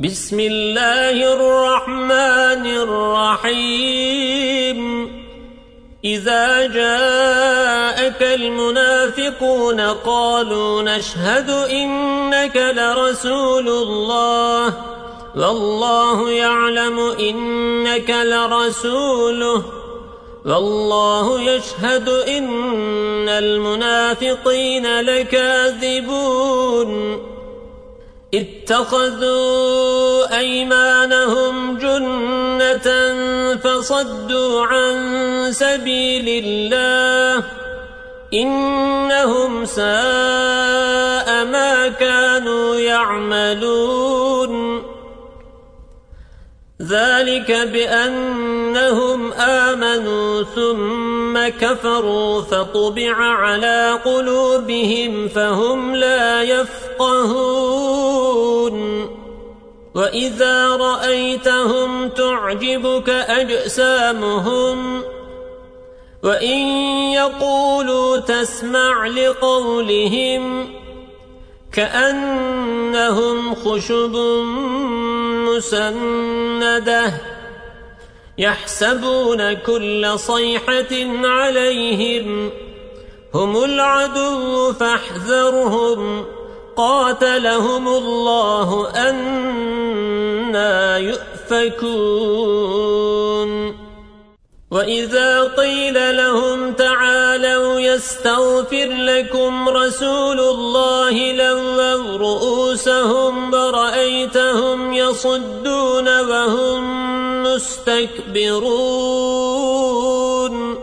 بسم الله الرحمن الرحيم إذا جاءك المنافقون قالوا نشهد إنك لرسول الله والله يعلم إنك لرسوله والله يشهد إن المنافقين لكاذبون اتخذوا أيمانهم جنة فصدوا عن سبيل الله إنهم ساء ما كانوا يعملون ذلك بأنهم آمنوا ثم كفروا فطبع على قلوبهم فهم لا يفقهون وإذا رأيتهم تعجبك أجسامهم وإن يقولوا تسمع لقولهم كأنهم خشب مسندة يحسبون كل صيحة عليهم هم العدو فاحذرهم قاتلهم الله أنى يؤفكون وإذا قيل لهم تعالوا يستغفر لكم رسول الله لووا رؤوسهم ورأيتهم يصدون وهم مستكبرون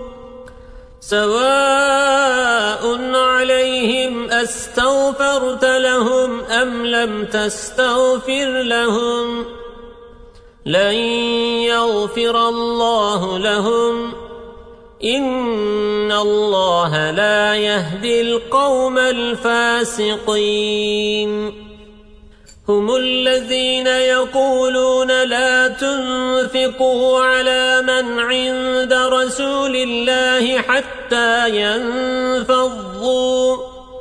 سواء عليهم أستغفرت لهم أم لم تستغفر لهم لن يغفر الله لهم إن الله لا يهدي القوم الفاسقين هم الذين يقولون لا تنفقوا على من عند رسول الله حتى ينفضوا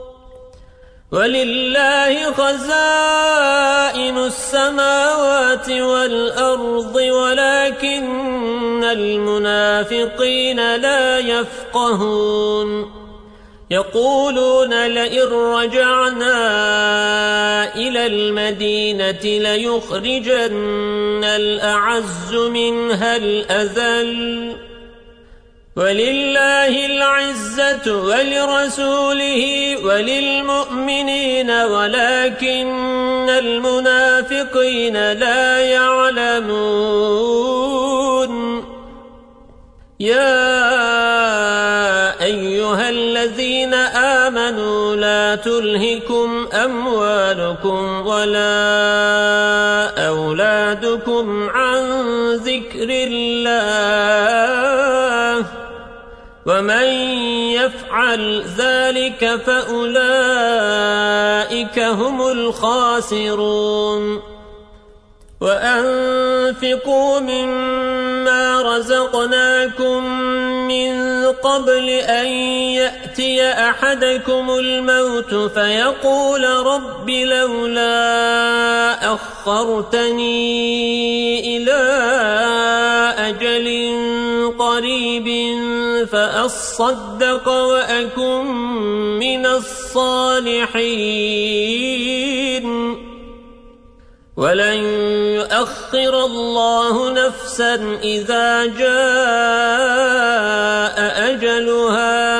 ولله خزائن السماوات والأرض ولكن المنافقين لا يفقهون يقولون لئن رجعنا إلى المدينة ليخرجن الأعز منها الأذل ولله العزة ولرسوله وللمؤمنين ولكن المنافقين لا يعلمون يا أيها الذين آمنوا لا تلهكم أموالكم ولا أولادكم عن ذكر الله ومن يفعل ذلك فأولئك هم الخاسرون وأنفقوا مما رزقناكم من قبل أن يأتي أحدكم الموت فيقول رب لولا أخرتني إلى أجل قريب فأصدق وأكن من الصالحين ولن يؤخر الله نفسا إذا جاء أجلها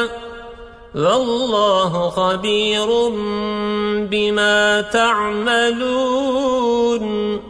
والله خبير بما تعملون